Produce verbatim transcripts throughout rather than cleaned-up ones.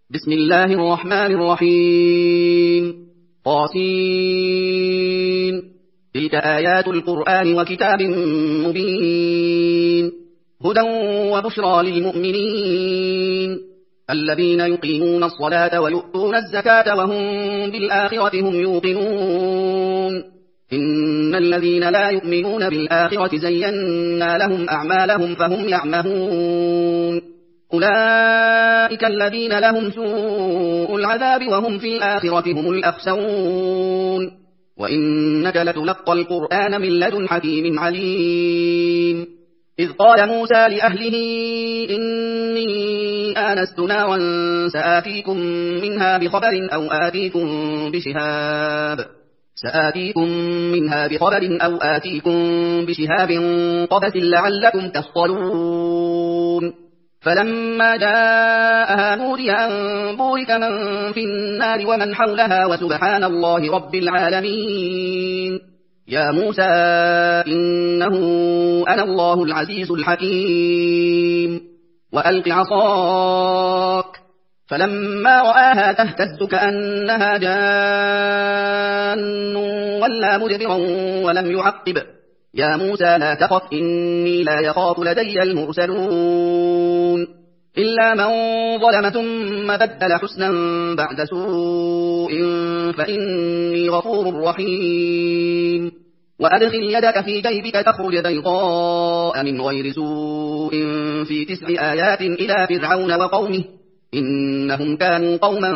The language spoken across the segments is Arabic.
بسم الله الرحمن الرحيم قاسين تلك آيات القرآن وكتاب مبين هدى وبشرى للمؤمنين الذين يقيمون الصلاة ويؤتون الزكاة وهم بالآخرة هم يوقنون إن الذين لا يؤمنون بالآخرة زينا لهم أعمالهم فهم يعمهون أولئك الذين لهم سوء العذاب وهم في الآخرة هم الأخسرون وإنك لتلقى القرآن من لدن حكيم عليم إذ قال موسى لأهله إني آنست نارا سآتيكم منها بخبر أو آتيكم بشهاب سآتيكم منها بخبر أو آتيكم بشهاب قبس لعلكم تصطلون فلما جاءها نودي أن بورك من في النار ومن حولها وسبحان الله رب العالمين يا موسى إنه أنا الله العزيز الحكيم وألق عصاك فلما رآها تهتز كأنها جان ولا مدبرا ولم يعقب يا موسى لا تخف إني لا يخاف لدي المرسلون إلا من ظلم ثم بدل حسنا بعد سوء فإني غفور رحيم وأدخل يدك في جيبك تخرج بيضاء من غير سوء في تسع آيات إلى فرعون وقومه إنهم كانوا قوما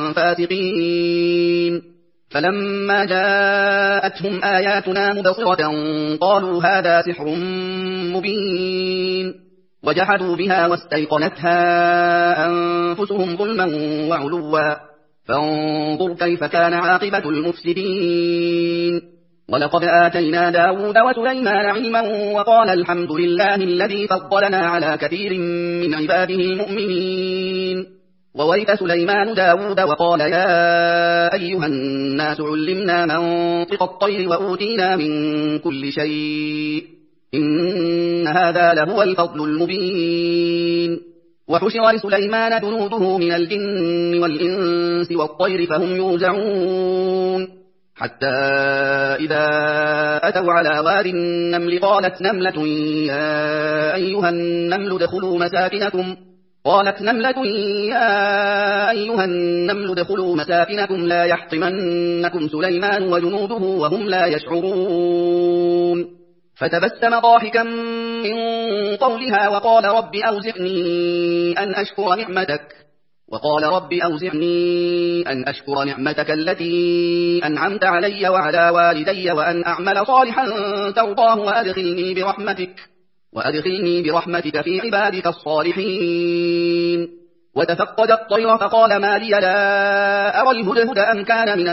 فاسقين فلما جاءتهم آياتنا مبصرة قالوا هذا سحر مبين وجحدوا بها واستيقنتها أنفسهم ظلما وعلوا فانظر كيف كان عاقبة المفسدين ولقد آتينا داود وسليمان علما وقال الحمد لله الذي فضلنا على كثير من عباده المؤمنين وورث سليمان داود وقال يا أيها الناس علمنا منطق الطير وأوتينا من كل شيء إن هذا لهو الفضل المبين وحشر لسليمان جنوده من الجن والإنس والطير فهم يوزعون حتى إذا أتوا على واد النمل قالت نملة يا أيها النمل ادخلوا مساكنكم قالت نملة يا أيها النمل ادخلوا مساكنكم لا يحطمنكم سليمان وجنوده وهم لا يشعرون فتبسم ضاحكا من قولها وقال رب أوزعني أن أشكر نعمتك وقال رب أوزعني أن أشكر نعمتك التي أنعمت علي وعلى والدي وأن أعمل صالحا ترضاه وأدخلني برحمتك وأدخلني برحمتك في عبادك الصالحين وتفقد الطير فقال ما لي لا أرى الهدهد أم كان من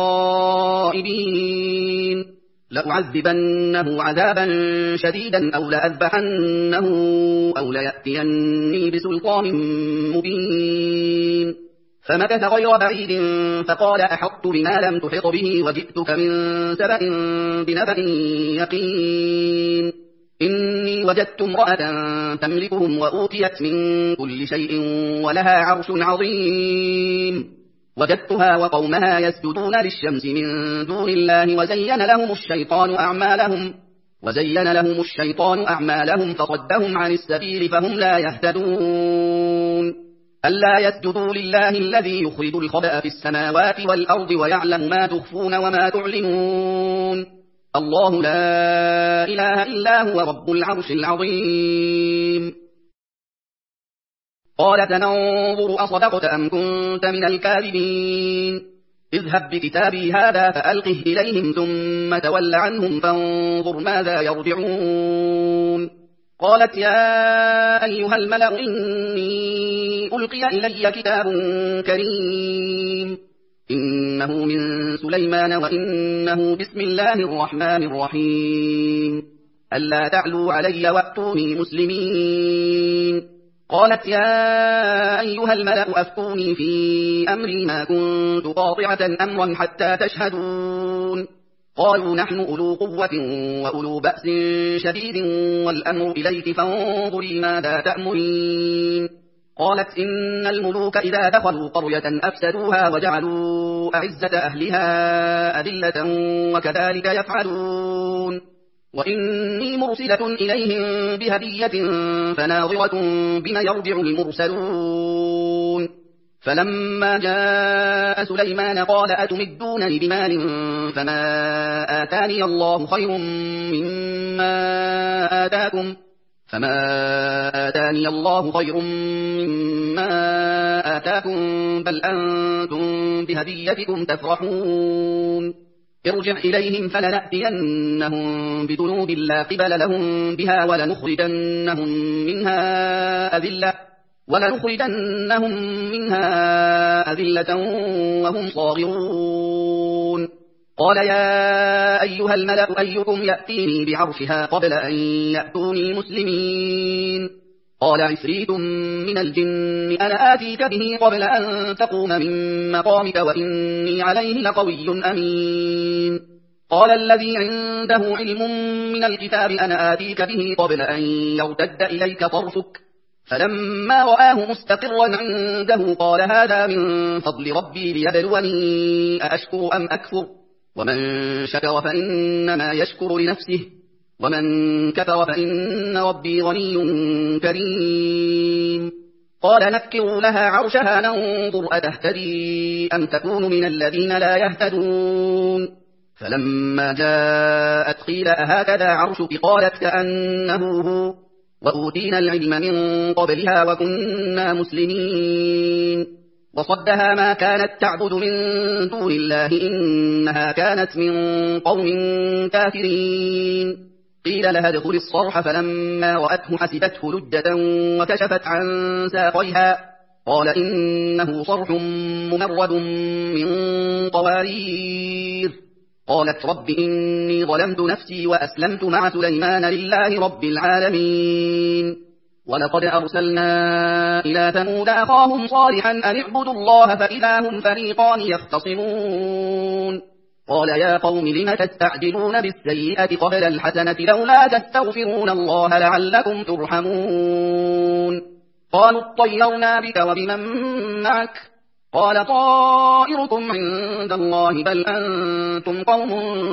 الغائبين لأعذبنه عذابا شديدا أو لأذبحنه أو ليأتيني بسلطان مبين فمكث غير بعيد فقال أحطت بما لم تحط به وجئتك من سبأ بنبأ يقين إني وجدت امرأة تملكهم وأوتيت من كل شيء ولها عرش عظيم وجدتها وقومها يسجدون للشمس من دون الله وزين لهم الشيطان أعمالهم وزين لهم الشيطان أعمالهم فصدهم عن السبيل فهم لا يهتدون ألا يسجدوا لله الذي يخرج الخبأ في السماوات والأرض ويعلم ما تخفون وما تعلنون الله لا إله إلا هو رب العرش العظيم قال سننظر أصدقت أم كنت من الكاذبين اذهب بكتابي هذا فألقه إليهم ثم تول عنهم فانظر ماذا يرجعون قالت يا أيها الملأ إني ألقي إلي كتاب كريم إنه من سليمان وإنه بسم الله الرحمن الرحيم ألا تعلوا علي وأتوني مسلمين قالت يا أيها الملأ أفتوني في أمري ما كنت قاطعة أمرا حتى تشهدون قالوا نحن أولو قوة وأولو بأس شديد والأمر إليك فانظري ماذا تأمرين قالت إن الملوك إذا دخلوا قرية أفسدوها وجعلوا أعزة أهلها أذلة وكذلك يفعلون وإني مرسلة إليهم بهدية فناظرة بما يرجع المرسلون فلما جاء سليمان قال أتمدونني بمال فما آتاني الله خير مما آتاكم فما آتاني الله خير مما آتاكم بل أنتم بهديتكم تفرحون ارجع إليهم فلنأتينهم بذنوب لا قبل لهم بها ولنخرجنهم منها أذلة ولنخرجنهم منها أذلة وهم صاغرون قال يا أيها الملأ أيكم يأتيني بعرشها قبل أن يأتوني مسلمين قال عفريت من الجن أنا آتيك به قبل أن تقوم من مقامك وإني عليه لقوي أمين قال الذي عنده علم من الكتاب أنا آتيك به قبل أن يرتد إليك طرفك فلما رآه مستقرا عنده قال هذا من فضل ربي ليبلوني أأشكر أم أكفر ومن شكر فإنما يشكر لنفسه ومن كفر فإن ربي غني كريم قال نكروا لها عرشها ننظر أتهتدي أم تكون من الذين لا يهتدون فلما جاءت قيل أهكذا عرشك قالت كأنه هو وأوتينا العلم من قبلها وكنا مسلمين وصدها ما كانت تعبد من دون الله إنها كانت من قوم كافرين قيل لها ادخل الصرح فلما رأته حسبته لجة وكشفت عن ساقيها قال إنه صرح ممرد من قوارير قالت رب إني ظلمت نفسي وأسلمت مع سليمان لله رب العالمين ولقد أرسلنا إلى ثمود أخاهم صالحا أن اعبدوا الله فإذا هم فريقان يختصمون قال يا قوم لم تستعجلون بالسيئة قبل الحسنة لولا تستغفرون الله لعلكم ترحمون قالوا اطيرنا بك وبمن معك قال طائركم عند الله بل أنتم قوم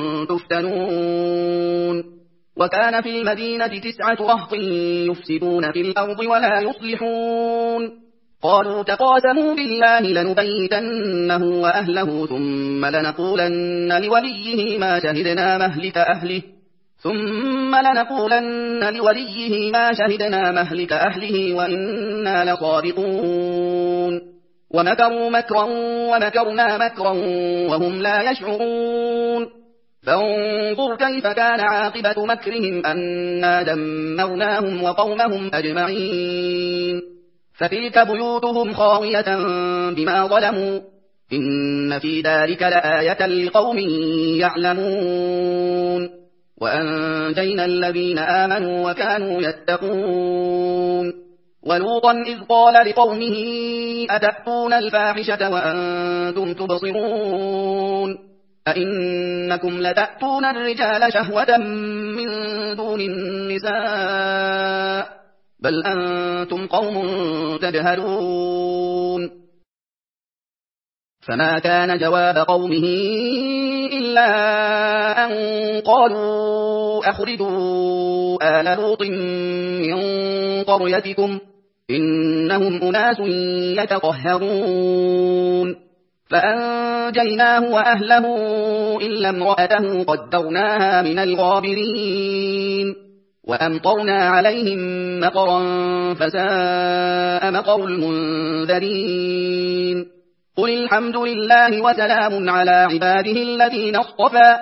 تفتنون وكان في المدينة تسعة رهط يفسدون في الأرض ولا يصلحون قالوا تقاسموا بالله لنبيتنه وأهله ثم لنقولن لوليه ما شهدنا مهلك أهله ثم لنقولن لوليه ما شهدنا مهلك أهله وإنا لصادقون ومكروا مكرا ومكرنا مكرا وهم لا يشعرون فانظر كيف كان عاقبة مكرهم أنا دمرناهم وقومهم أجمعين فتلك بيوتهم خاوية بما ظلموا إن في ذلك لآية لقوم يعلمون وأنجينا الذين آمنوا وكانوا يتقون ولوطا إذ قال لقومه أتأتون الفاحشة وأنتم تبصرون أئنكم لتأتون الرجال شهوة من دون النساء بل أنتم قوم تجهلون فما كان جواب قومه إلا أن قالوا أخرجوا آل لوط من قريتكم إنهم أناس يتطهرون فأنجيناه وأهله إلا امرأته قدرناها من الغابرين وأمطرنا عليهم مطرا فساء مطر المنذرين قل الحمد لله وسلام على عباده الذين اصطفى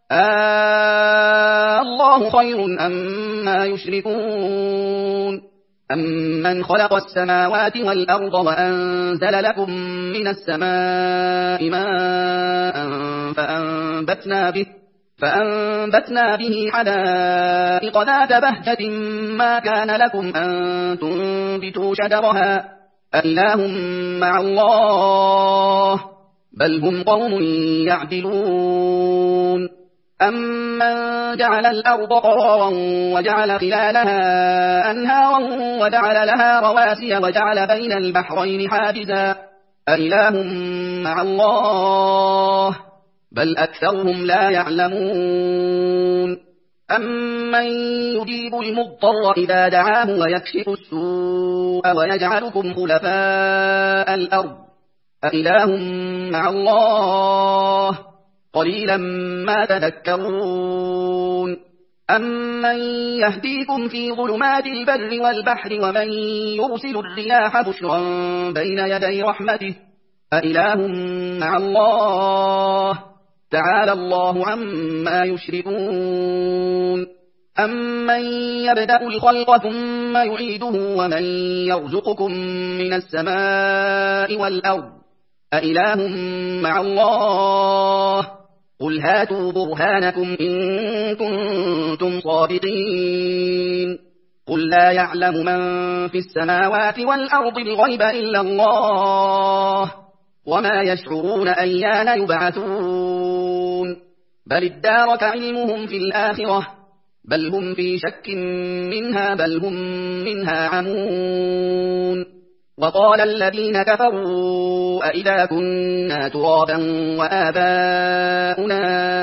آه الله خير أما يشركون أمن خلق السماوات والأرض وأنزل لكم من السماء ماء فأنبتنا به فأنبتنا به حدائق ذات بهجة ما كان لكم أن تنبتوا شجرها أإله مع الله بل هم قوم يعدلون أَمَّن جَعَلَ الْأَرْضَ قَرَارًا وَجَعَلَ خِلَالَهَا أَنْهَارًا وَجَعَلَ لَهَا رَوَاسِيَ وَجَعَلَ بَيْنَ الْبَحْرَيْنِ حَاجِزًا أَإِلَٰهٌ مَّعَ اللَّهِ ۚ بَلْ أَكْثَرُهُمْ لَا يَعْلَمُونَ أَمَّن يُجِيبُ الْمُضْطَرَّ إِذَا دَعَاهُ وَيَكْشِفُ السُّوءَ وَيَجْعَلُكُمْ خُلَفَاءَ الْأَرْضِ أَإِلَٰهٌ مَّعَ اللَّهِ ۚ قَلِيلًا مَّا تَذَكَّرُونَ أَمَّن يَهْدِيكُمْ فِي ظُلُمَاتِ الْبَرِّ وَالْبَحْرِ وَمَن يُرْسِلُ الرِّيَاحَ بُشْرًا بَيْنَ يَدَيْ رَحْمَتِهِ أَإِلَٰهٌ مَّعَ اللَّهِ ۚ تَعَالَى اللَّهُ عَمَّا يُشْرِكُونَ أَمَّن يَبْدَأُ الْخَلْقَ ثُمَّ يُعِيدُهُ وَمَن يَرْزُقُكُم مِّنَ السَّمَاءِ وَالْأَرْضِ أَإِلَٰهٌ مَّعَ اللَّهِ ۚ قُلْ هَاتُوا بُرْهَانَكُمْ إِن كُنتُمْ صَادِقِينَ قُل لَّا يَعْلَمُ مَن فِي السَّمَاوَاتِ وَالْأَرْضِ الْغَيْبَ إِلَّا اللَّهُ وَمَا يَشْعُرُونَ أَيَّانَ يُبْعَثُونَ بَلِ ادَّارَكَ عِلْمُهُمْ فِي الْآخِرَةِ بَلْ هُمْ فِي شَكٍّ مِّنْهَا بَلْ هُم مِّنْهَا عَمُونَ وَقَالَ الَّذِينَ كَفَرُوا أَإِذَا كُنَّا تُرَابًا وَآبَاؤُنَا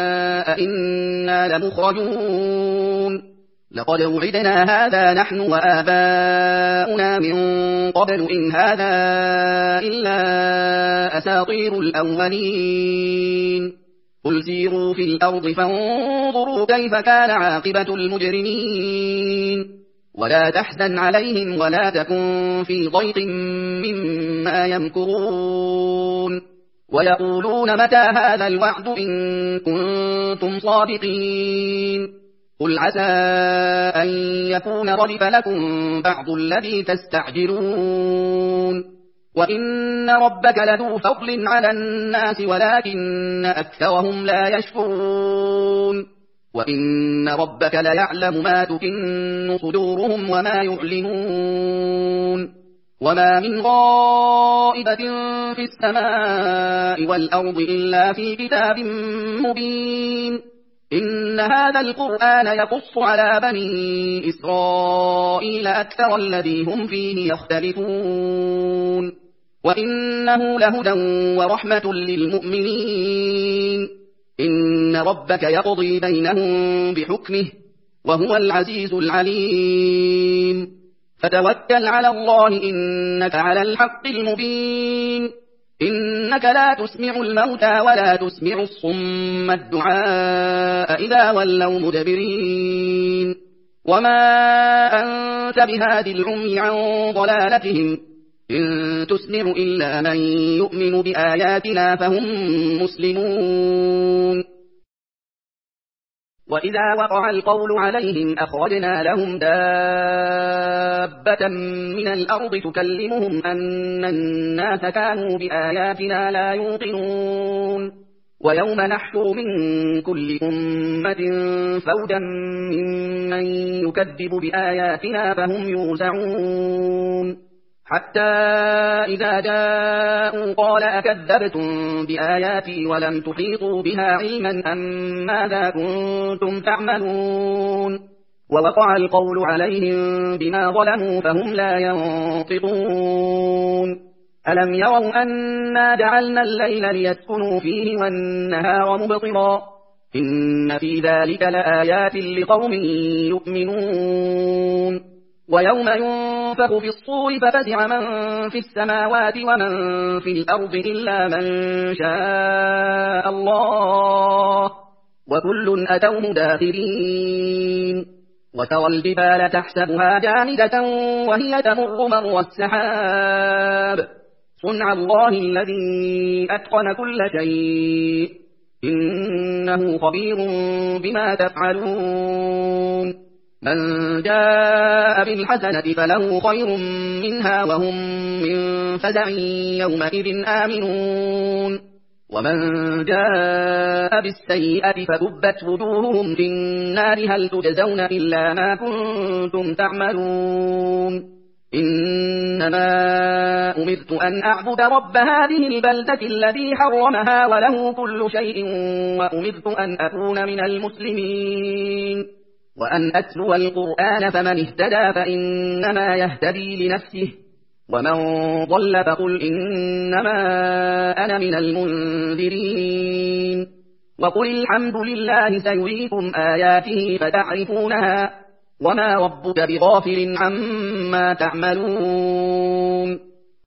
أَإِنَّا لَمُخْرَجُونَ لَقَدْ وُعِدْنَا هَٰذَا نَحْنُ وَآبَاؤُنَا مِن قَبْلُ إِنْ هَٰذَا إِلَّا أَسَاطِيرُ الْأَوَّلِينَ قُلْ سِيرُوا فِي الْأَرْضِ فَانظُرُوا كَيْفَ كَانَ عَاقِبَةُ الْمُجْرِمِينَ وَلَا تَحْزَنْ عَلَيْهِمْ وَلَا تَكُن فِي ضَيْقٍ مِّمَّا يَمْكُرُونَ وَيَقُولُونَ مَتَىٰ هَٰذَا الْوَعْدُ إِن كُنتُمْ صَادِقِينَ قُلْ عَسَىٰ أَن يَكُونَ رَدِفَ لَكُم بَعْضُ الَّذِي تَسْتَعْجِلُونَ وَإِنَّ رَبَّكَ لَذُو فَضْلٍ عَلَى النَّاسِ وَلَٰكِنَّ أَكْثَرَهُمْ لَا يَشْكُرُونَ وَإِنَّ رَبَّكَ لَيَعْلَمُ مَا تُكِنُّ صُدُورُهُمْ وَمَا يُعْلِنُونَ وَمَا مِنْ غَائِبَةٍ فِي السَّمَاءِ وَالْأَرْضِ إِلَّا فِي كِتَابٍ مُّبِينٍ إِنَّ هَٰذَا الْقُرْآنَ يَقُصُّ عَلَىٰ بَنِي إِسْرَائِيلَ أَكْثَرَ الَّذِي هُمْ فِيهِ يَخْتَلِفُونَ وَإِنَّهُ لَهُدًى وَرَحْمَةٌ لِّلْمُؤْمِنِينَ إِنَّ رَبَّكَ يَقْضِي بَيْنَهُم بِحُكْمِهِ وَهُوَ الْعَزِيزُ الْعَلِيمُ فَتَوَكَّلْ عَلَى اللَّهِ إِنَّكَ عَلَى الْحَقِّ الْمُبِينِ إِنَّكَ لَا تُسْمِعُ الْمَوْتَىٰ وَلَا تُسْمِعُ الصُّمَّ الدُّعَاءَ إِذَا وَلَّوْا مُدْبِرِينَ وَمَا أَنتَ بِهَادِ الْعُمْيِ عَن ضَلَالَتِهِمْ إِن تُسْمِعُ إِلَّا مَن يُؤْمِنُ بِآيَاتِنَا فَهُم مُّسْلِمُونَ وَإِذَا وَقَعَ الْقَوْلُ عَلَيْهِمْ أَخْرَجْنَا لَهُمْ دَابَّةً مِّنَ الْأَرْضِ تُكَلِّمُهُمْ أَنَّ النَّاسَ كَانُوا بِآيَاتِنَا لَا يُوقِنُونَ وَيَوْمَ نَحْشُرُ مِن كُلِّ أُمَّةٍ فَوْجًا مِّمَّن يُكَذِّبُ بِآيَاتِنَا فَهُمْ يُوزَعُونَ حَتَّىٰ إِذَا جَاءُوا قَالَ أَكَذَّبْتُم بِآيَاتِي وَلَمْ تُحِيطُوا بِهَا عِلْمًا أَم مَّاذَا كُنتُمْ تَعْمَلُونَ وَوَقَعَ الْقَوْلُ عَلَيْهِم بِمَا ظَلَمُوا فَهُمْ لَا يَنطِقُونَ أَلَمْ يَرَوْا أَنَّا جَعَلْنَا اللَّيْلَ لِيَسْكُنُوا فِيهِ وَالنَّهَارَ مُبْصِرًا إِنَّ فِي ذَٰلِكَ لَآيَاتٍ لِّقَوْمٍ يُؤْمِنُونَ وَيَوْمَ يُنفَخُ فِي الصُّورِ فَفَزِعَ مَن فِي السَّمَاوَاتِ وَمَن فِي الْأَرْضِ إِلَّا مَن شَاءَ اللَّهُ وَكُلٌّ أَتَوْهُ دَاخِرِينَ وَتَرَى الْجِبَالَ تَحْسَبُهَا جَامِدَةً وَهِيَ تَمُرُّ مَرَّ السَّحَابِ صُنْعَ اللَّهِ الَّذِي أَتْقَنَ كُلَّ شَيْءٍ إِنَّهُ خَبِيرٌ بِمَا تَفْعَلُونَ مَن جَاءَ بِالْحَسَنَةِ فَلَهُ خَيْرٌ مِّنْهَا وَهُم مِّن فَزَعٍ يَوْمَئِذٍ آمِنُونَ وَمَن جَاءَ بِالسَّيِّئَةِ فَكُبَّتْ وُجُوهُهُمْ فِي النَّارِ هَلْ تُجْزَوْنَ إِلَّا مَا كُنتُمْ تَعْمَلُونَ إنما أمرت أن أعبد رب هذه البلدة الذي حرمها وله كل شيء وأمرت أن أكون من المسلمين وأن أتلو القرآن فمن اهتدى فإنما يهتدي لنفسه ومن ضل فقل إنما أنا من المنذرين وقل الحمد لله سيريكم آياته فتعرفونها وما ربك بغافل عما تعملون